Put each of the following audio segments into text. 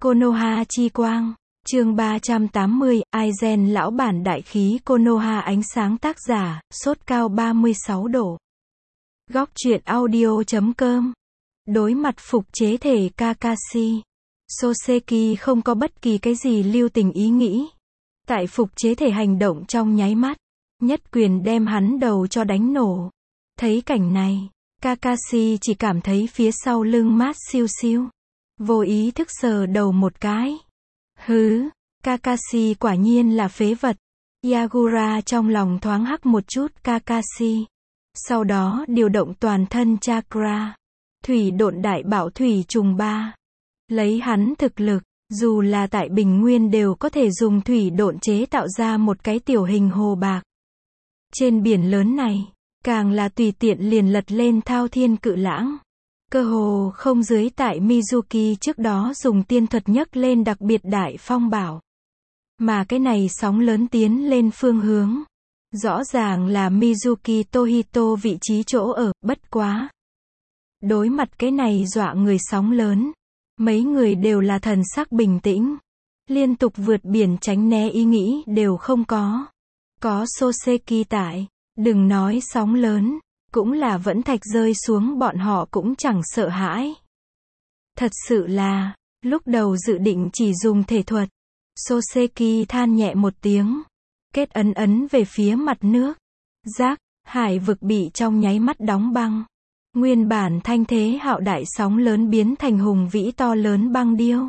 Konoha chi quang. Chương 380, Aizen lão bản đại khí Konoha ánh sáng tác giả, sốt cao 36 độ. Góc truyện audio.com. Đối mặt phục chế thể Kakashi, Soseki không có bất kỳ cái gì lưu tình ý nghĩ. Tại phục chế thể hành động trong nháy mắt, nhất quyền đem hắn đầu cho đánh nổ. Thấy cảnh này, Kakashi chỉ cảm thấy phía sau lưng mát siêu siêu. Vô ý thức sờ đầu một cái. Hứ, Kakashi quả nhiên là phế vật. Yagura trong lòng thoáng hắc một chút Kakashi. Sau đó điều động toàn thân chakra. Thủy độn đại bạo thủy trùng 3. Lấy hắn thực lực, dù là tại Bình Nguyên đều có thể dùng thủy độn chế tạo ra một cái tiểu hình hồ bạc. Trên biển lớn này, càng là tùy tiện liền lật lên thao thiên cự lãng. Cơ hồ không dưới tại Mizuki trước đó dùng tiên thuật nhấc lên đặc biệt đại phong bảo. Mà cái này sóng lớn tiến lên phương hướng. Rõ ràng là Mizuki Tohito vị trí chỗ ở, bất quá. Đối mặt cái này dọa người sóng lớn. Mấy người đều là thần sắc bình tĩnh. Liên tục vượt biển tránh né ý nghĩ đều không có. Có Soseki tại, đừng nói sóng lớn. Cũng là vẫn thạch rơi xuống bọn họ cũng chẳng sợ hãi. Thật sự là, lúc đầu dự định chỉ dùng thể thuật. Soseki than nhẹ một tiếng. Kết ấn về phía mặt nước. Rác, hải vực bị trong nháy mắt đóng băng. Nguyên bản thanh thế hạo đại sóng lớn biến thành hùng vĩ to lớn băng điêu.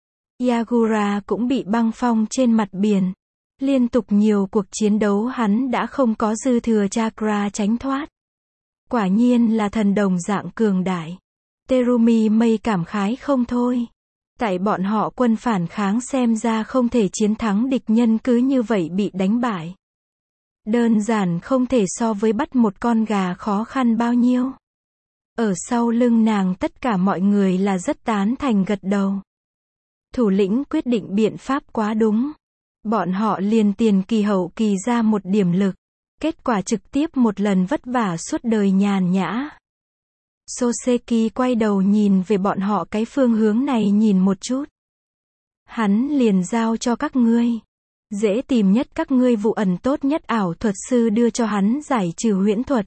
Yagura cũng bị băng phong trên mặt biển. Liên tục nhiều cuộc chiến đấu hắn đã không có dư thừa chakra tránh thoát. Quả nhiên là thần đồng dạng cường đại. Terumi mây cảm khái không thôi. Tại bọn họ quân phản kháng xem ra không thể chiến thắng địch nhân cứ như vậy bị đánh bại. Đơn giản không thể so với bắt một con gà khó khăn bao nhiêu. Ở sau lưng nàng tất cả mọi người là rất tán thành gật đầu. Thủ lĩnh quyết định biện pháp quá đúng. Bọn họ liền tiền kỳ hậu kỳ ra một điểm lực. Kết quả trực tiếp một lần vất vả suốt đời nhàn nhã. Soseki quay đầu nhìn về bọn họ cái phương hướng này nhìn một chút. Hắn liền giao cho các ngươi. Dễ tìm nhất các ngươi vụ ẩn tốt nhất ảo thuật sư đưa cho hắn giải trừ huyễn thuật.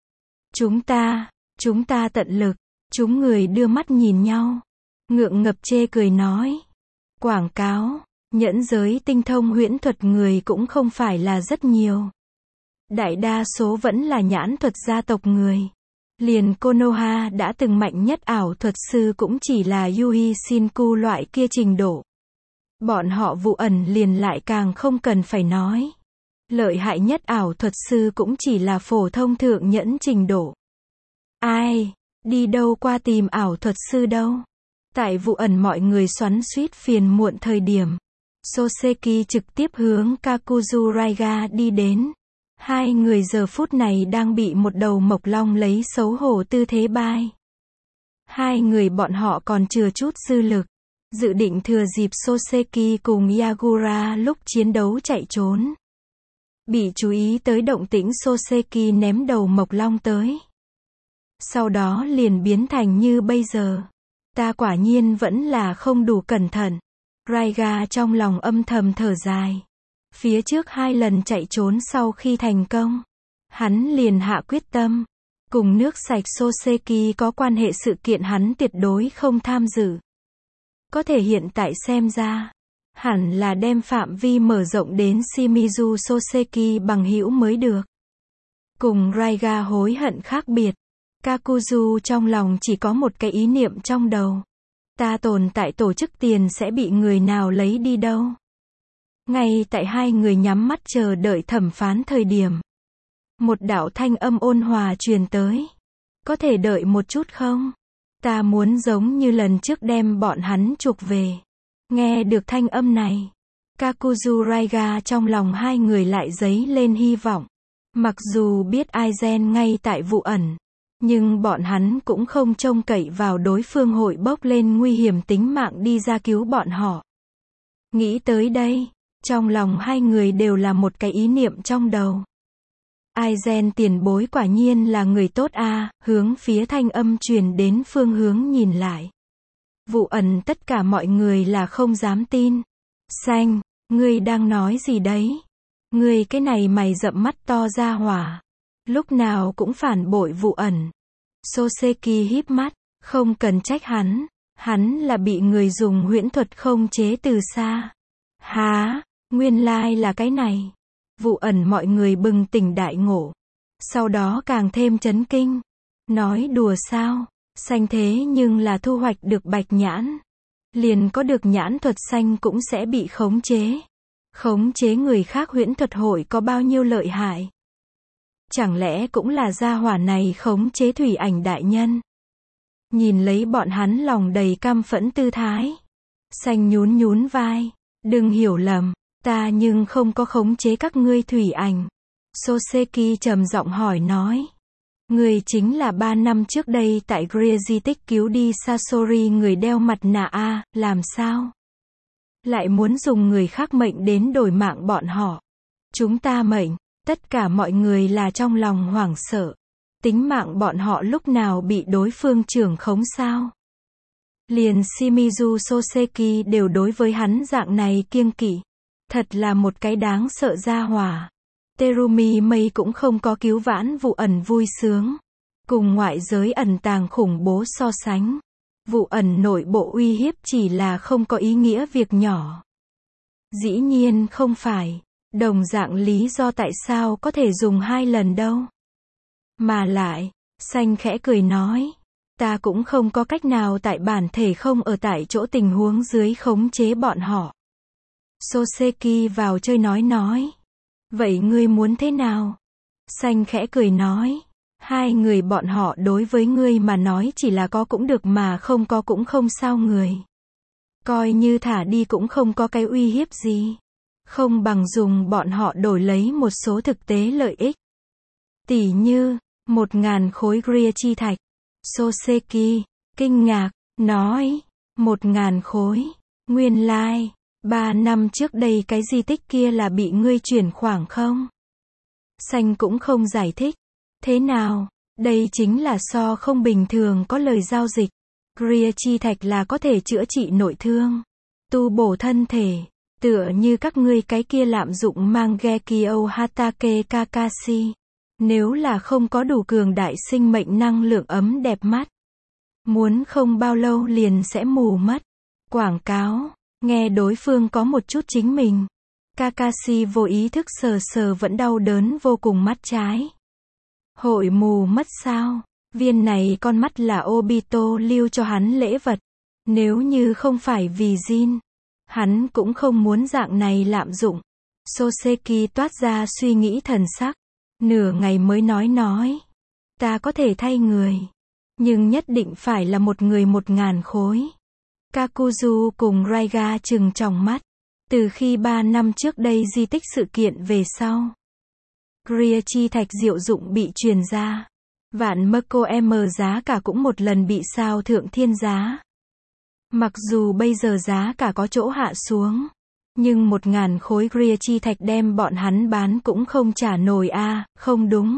Chúng ta tận lực. Chúng người đưa mắt nhìn nhau. Ngượng ngập chê cười nói. Quảng cáo, nhẫn giới tinh thông huyễn thuật người cũng không phải là rất nhiều. Đại đa số vẫn là nhãn thuật gia tộc người. Liền Konoha đã từng mạnh nhất ảo thuật sư cũng chỉ là Yui Shinku loại kia trình độ. Bọn họ vụ ẩn liền lại càng không cần phải nói. Lợi hại nhất ảo thuật sư cũng chỉ là phổ thông thượng nhẫn trình độ. Ai, đi đâu qua tìm ảo thuật sư đâu. Tại vụ ẩn mọi người xoắn xuýt phiền muộn thời điểm. Soseki trực tiếp hướng Kakuzu Raiga đi đến. Hai người giờ phút này đang bị một đầu mộc long lấy xấu hổ tư thế bai. Hai người bọn họ còn chưa chút dư lực. Dự định thừa dịp Soseki cùng Yagura lúc chiến đấu chạy trốn. Bị chú ý tới động tĩnh Soseki ném đầu mộc long tới. Sau đó liền biến thành như bây giờ. Ta quả nhiên vẫn là không đủ cẩn thận. Raiga trong lòng âm thầm thở dài. Phía trước 2 lần chạy trốn sau khi thành công. Hắn liền hạ quyết tâm. Cùng nước sạch Soseki có quan hệ sự kiện hắn tuyệt đối không tham dự. Có thể hiện tại xem ra. Hẳn là đem phạm vi mở rộng đến Shimizu Soseki bằng hữu mới được. Cùng Raiga hối hận khác biệt. Kakuzu trong lòng chỉ có một cái ý niệm trong đầu. Ta tồn tại tổ chức tiền sẽ bị người nào lấy đi đâu. Ngay tại hai người nhắm mắt chờ đợi thẩm phán thời điểm. Một đạo thanh âm ôn hòa truyền tới. Có thể đợi một chút không? Ta muốn giống như lần trước đem bọn hắn chuộc về. Nghe được thanh âm này. Kakuzu Raiga trong lòng hai người lại dấy lên hy vọng. Mặc dù biết Aizen ngay tại vụ ẩn. Nhưng bọn hắn cũng không trông cậy vào đối phương hội bốc lên nguy hiểm tính mạng đi ra cứu bọn họ. Nghĩ tới đây. Trong lòng hai người đều là một cái ý niệm trong đầu. Aizen tiền bối quả nhiên là người tốt a, hướng phía thanh âm truyền đến phương hướng nhìn lại. Vụ ẩn tất cả mọi người là không dám tin. Xanh, ngươi đang nói gì đấy? Ngươi cái này mày rậm mắt to ra hỏa. Lúc nào cũng phản bội vụ ẩn. Soseki híp mắt, không cần trách hắn là bị người dùng huyễn thuật không chế từ xa. Há, nguyên lai là cái này. Vụ ẩn mọi người bừng tỉnh đại ngộ. Sau đó càng thêm chấn kinh. Nói đùa sao? Xanh thế nhưng là thu hoạch được bạch nhãn. Liền có được nhãn thuật xanh cũng sẽ bị khống chế. Khống chế người khác huyễn thuật hội có bao nhiêu lợi hại? Chẳng lẽ cũng là gia hỏa này khống chế thủy ảnh đại nhân? Nhìn lấy bọn hắn lòng đầy căm phẫn tư thái. Xanh nhún nhún vai. Đừng hiểu lầm, ta nhưng không có khống chế các ngươi thủy ảnh. Soseki trầm giọng hỏi nói. Người chính là 3 năm trước đây tại Greer di tích cứu đi Sasori người đeo mặt nạ A, làm sao? Lại muốn dùng người khác mệnh đến đổi mạng bọn họ. Chúng ta mệnh, tất cả mọi người là trong lòng hoảng sợ. Tính mạng bọn họ lúc nào bị đối phương trưởng khống sao? Liền Shimizu Soseki đều đối với hắn dạng này kiêng kỵ. Thật là một cái đáng sợ gia hỏa. Terumi Mei cũng không có cứu vãn vụ ẩn vui sướng. Cùng ngoại giới ẩn tàng khủng bố so sánh. Vụ ẩn nội bộ uy hiếp chỉ là không có ý nghĩa việc nhỏ. Dĩ nhiên không phải. Đồng dạng lý do tại sao có thể dùng 2 lần đâu. Mà lại, xanh khẽ cười nói. Ta cũng không có cách nào tại bản thể không ở tại chỗ tình huống dưới khống chế bọn họ. Soseki vào chơi nói. Vậy ngươi muốn thế nào? Xanh khẽ cười nói. 2 người bọn họ đối với ngươi mà nói chỉ là có cũng được mà không có cũng không sao người. Coi như thả đi cũng không có cái uy hiếp gì. Không bằng dùng bọn họ đổi lấy một số thực tế lợi ích. Tỉ như, 1.000 khối Greer chi thạch. Soseki, kinh ngạc, nói. 1.000 khối. Nguyên lai, 3 năm trước đây cái di tích kia là bị ngươi chuyển khoảng không? Xanh cũng không giải thích. Thế nào? Đây chính là so không bình thường có lời giao dịch. Greer chi thạch là có thể chữa trị nội thương. Tu bổ thân thể. Tựa như các ngươi cái kia lạm dụng Mangekyo Hatake Kakashi. Nếu là không có đủ cường đại sinh mệnh năng lượng ấm đẹp mắt. Muốn không bao lâu liền sẽ mù mất. Quảng cáo. Nghe đối phương có một chút chính mình. Kakashi vô ý thức sờ vẫn đau đớn vô cùng mắt trái. Hội mù mất sao? Viên này con mắt là Obito lưu cho hắn lễ vật. Nếu như không phải vì Jin, hắn cũng không muốn dạng này lạm dụng. Soseki toát ra suy nghĩ thần sắc. Nửa ngày mới nói. Ta có thể thay người. Nhưng nhất định phải là một người 1.000 khối. Kakuzu cùng Raiga trừng tròng mắt. Từ khi 3 năm trước đây di tích sự kiện về sau. Greer chi thạch diệu dụng bị truyền ra. Vạn Mako M giá cả cũng một lần bị sao thượng thiên giá. Mặc dù bây giờ giá cả có chỗ hạ xuống. Nhưng 1.000 khối Greer chi thạch đem bọn hắn bán cũng không trả nổi a, không đúng.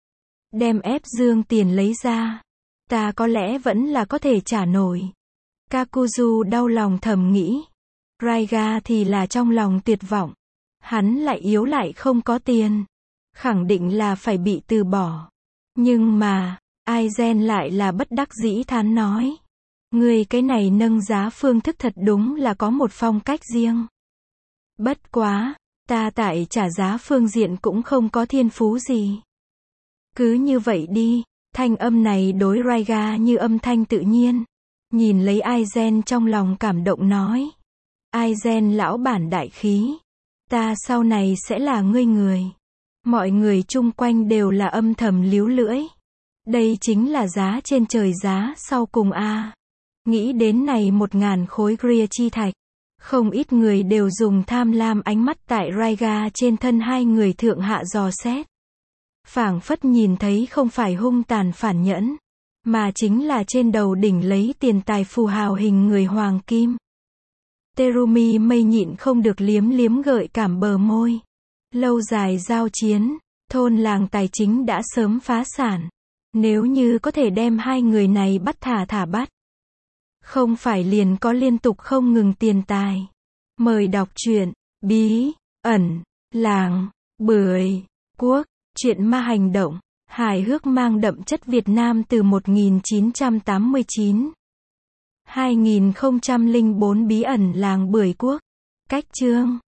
Đem ép dương tiền lấy ra. Ta có lẽ vẫn là có thể trả nổi. Kakuzu đau lòng thầm nghĩ. Raiga thì là trong lòng tuyệt vọng. Hắn lại yếu lại không có tiền. Khẳng định là phải bị từ bỏ. Nhưng mà, Aizen lại là bất đắc dĩ thán nói. Người cái này nâng giá phương thức thật đúng là có một phong cách riêng. Bất quá, ta tại trả giá phương diện cũng không có thiên phú gì. Cứ như vậy đi, thanh âm này đối Raiga như âm thanh tự nhiên. Nhìn lấy Aizen trong lòng cảm động nói. Aizen lão bản đại khí. Ta sau này sẽ là ngươi người. Mọi người chung quanh đều là âm thầm líu lưỡi. Đây chính là giá trên trời giá sau cùng a. Nghĩ đến này 1.000 khối Greer chi thạch. Không ít người đều dùng tham lam ánh mắt tại Raiga trên thân 2 người thượng hạ dò xét. Phảng phất nhìn thấy không phải hung tàn phản nhẫn, mà chính là trên đầu đỉnh lấy tiền tài phù hào hình người hoàng kim. Terumi Mei nhịn không được liếm gợi cảm bờ môi. Lâu dài giao chiến, thôn làng tài chính đã sớm phá sản. Nếu như có thể đem 2 người này bắt thả bắt. Không phải liền có liên tục không ngừng tiền tài. Mời đọc truyện Bí ẩn làng Bưởi Quốc, truyện ma hành động, hài hước mang đậm chất Việt Nam từ 1989. 2004 Bí ẩn làng Bưởi Quốc. Cách chương